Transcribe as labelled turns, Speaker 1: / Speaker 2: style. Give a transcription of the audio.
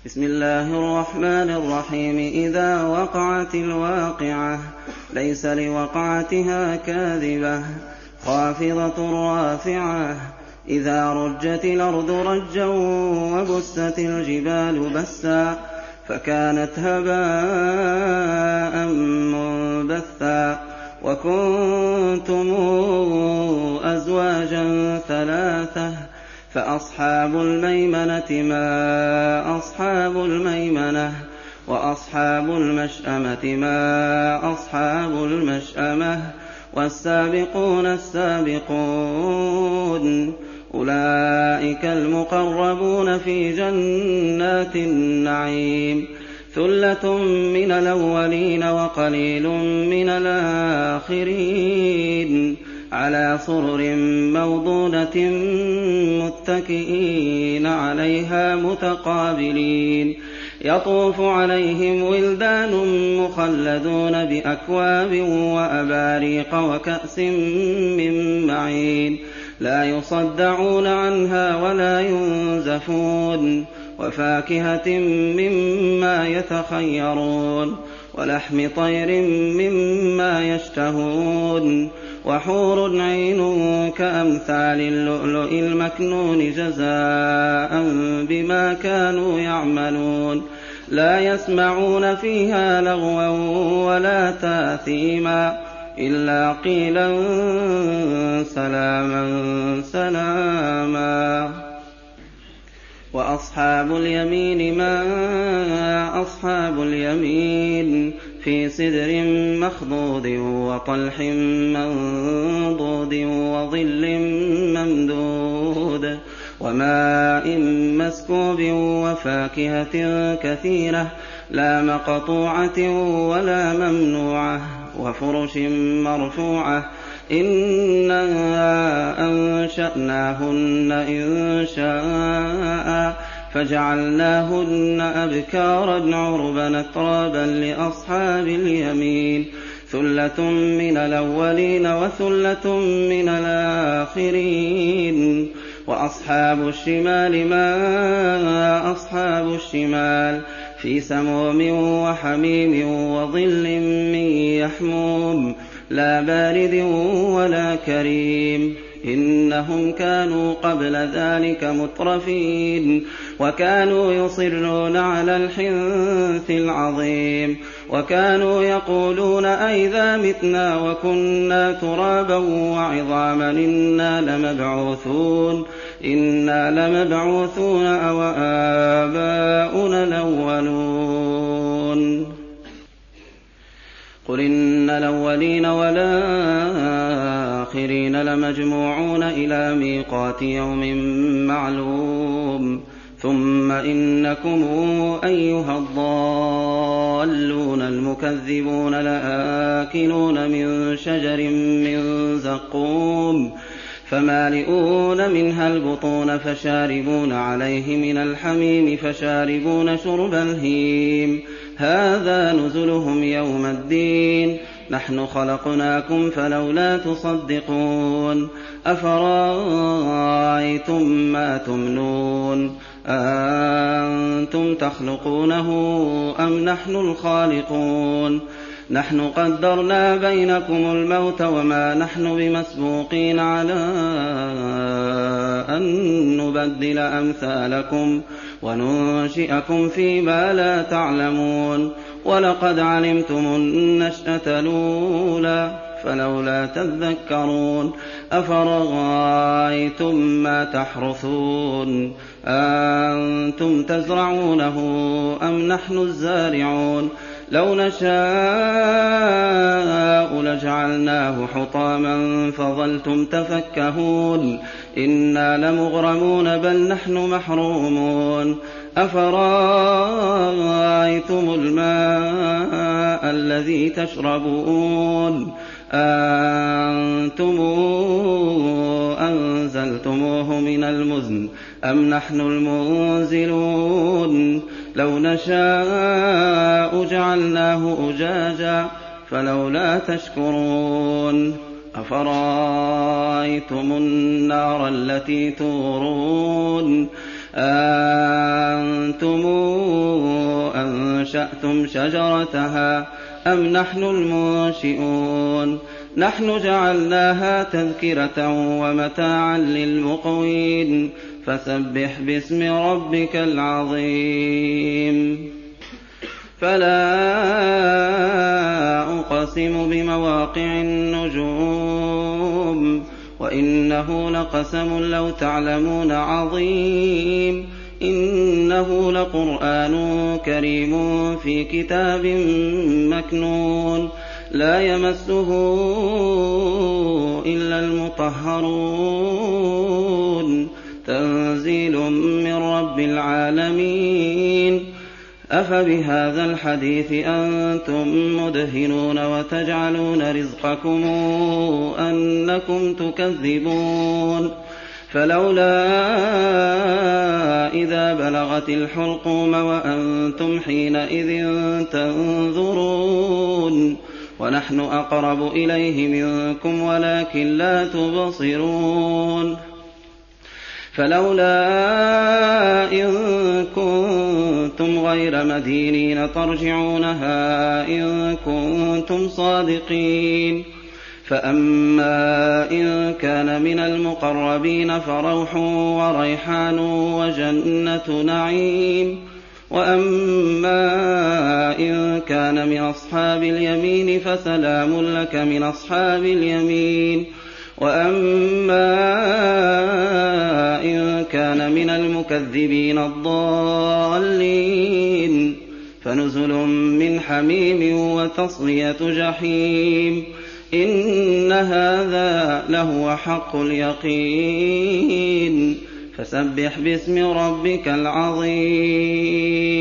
Speaker 1: بسم الله الرحمن الرحيم. إذا وقعت الواقعة ليس لوقعتها كاذبة خافضة رافعة. إذا رجت الأرض رجا وبست الجبال بسا فكانت هباء منبثا. وكنتم أزواجا ثلاثة فأصحاب الميمنة ما أصحاب الميمنة وأصحاب المشأمة ما أصحاب المشأمة والسابقون السابقون أولئك المقربون في جنات النعيم. ثلة من الأولين وقليل من الآخرين على سرر موضونة متكئين عليها متقابلين. يطوف عليهم ولدان مخلدون بأكواب وأباريق وكأس من معين لا يصدعون عنها ولا ينزفون. وفاكهة مما يتخيرون ولحم طير مما يشتهون. وحور عين كأمثال اللؤلؤ المكنون جزاء بما كانوا يعملون. لا يسمعون فيها لغوا ولا تاثيما إلا قيلا سلاما سلاما. وأصحاب اليمين ما أصحاب اليمين في سدر مخضود وطلح منضود وظل ممدود وماء مسكوب وفاكهة كثيرة لا مقطوعة ولا ممنوعة وفرش مرفوعة. إنا أنشأناهن إنشاء فجعلناهن أبكارا عربا أترابا لأصحاب اليمين. ثلة من الأولين وثلة من الآخرين. وأصحاب الشمال ما أصحاب الشمال في سموم وحميم وظل من يحموم لا بارد ولا كريم. إنهم كانوا قبل ذلك مترفين وكانوا يصرون على الحنث العظيم. وكانوا يقولون أئذا متنا وكنا ترابا وعظاما إنا لمبعوثون أو آباؤنا الأولون. قل إن الأولين والآخرين لمجموعون إلى ميقات يوم معلوم. ثم إنكم أيها الضالون المكذبون لآكلون من شجر من زقوم فمالئون منها البطون فشاربون عليه من الحميم فشاربون شرب الهيم. هذا نزلهم يوم الدين. نحن خلقناكم فلولا تصدقون. أفرأيتم ما تمنون أأنتم تخلقونه أم نحن الخالقون. نحن قدرنا بينكم الموت وما نحن بمسبوقين على أن نبدل أمثالكم وننشئكم فيما لا تعلمون. ولقد علمتم النشأة الأولى فلولا تذكرون. أفرأيتم ما تحرثون أأنتم تزرعونه أم نحن الزارعون. لو نشاء لجعلناه حطاما فظلتم تفكهون. إنا لمغرمون بل نحن محرومون. أفرأيتم الماء الذي تشربون أنتم أنزلتموه من المزن أم نحن المنزلون. لو نشاء جعلناه أجاجا فلولا تشكرون. أفرأيتم النار التي تورون أَأَنتُمْ أَنشَأْتُمْ شَجَرَتَهَا أَمْ نَحْنُ الْمُنشِئُونَ نَحْنُ جَعَلْنَاهَا تَذْكِرَةً وَمَتَاعًا لِّلْمُقْوِينَ فَسَبِّحْ بِاسْمِ رَبِّكَ الْعَظِيمِ فَلَا أُقْسِمُ بِمَوَاقِعِ النُّجُومِ وَإِنَّهُ لَقَسَمٌ لَّوْ تَعْلَمُونَ عَظِيمٌ إِنَّهُ لَقُرْآنٌ كَرِيمٌ في كِتَابٍ مَّكْنُونٍ لَّا يَمَسُّهُ إِلَّا الْمُطَهَّرُونَ تَنزِيلٌ مِّن رَّبِّ الْعَالَمِينَ أَفَبِهَٰذَا الْحَدِيثِ أَنتُم مُّدْهِنُونَ وَتَجْعَلُونَ رِزْقَكُمْ أَنَّكُمْ تُكَذِّبُونَ فَلَوْلَا إِذَا بَلَغَتِ الْحُلْقُومَ وَأَنتُمْ حِينَئِذٍ تَنظُرُونَ وَنَحْنُ أَقْرَبُ إِلَيْهِ مِنكُمْ وَلَٰكِن لَّا تُبْصِرُونَ فَلَوْلَا إِن كُنتُمْ غَيْرَ مَدِينِينَ تَرْجِعُونَهَا إِن كُنتُمْ صَادِقِينَ فَأَمَّا إِن كَانَ مِنَ الْمُقَرَّبِينَ فَرَوْحٌ وَرَيْحَانٌ وَجَنَّةُ نَعِيمٍ وَأَمَّا إِن كَانَ مِنْ أَصْحَابِ الْيَمِينِ فَسَلَامٌ لَّكَ مِنْ أَصْحَابِ الْيَمِينِ وَأَمَّا إِن كَانَ مِنَ الْمُكَذِّبِينَ الضَّالِّينَ فَنُزُلٌ مِّنْ حَمِيمٍ وَتَصْلِيَةُ جَحِيمٍ إِنَّ هَٰذَا لَهُوَ حَقُّ الْيَقِينِ فَسَبِّحْ بِاسْمِ رَبِّكَ الْعَظِيمِ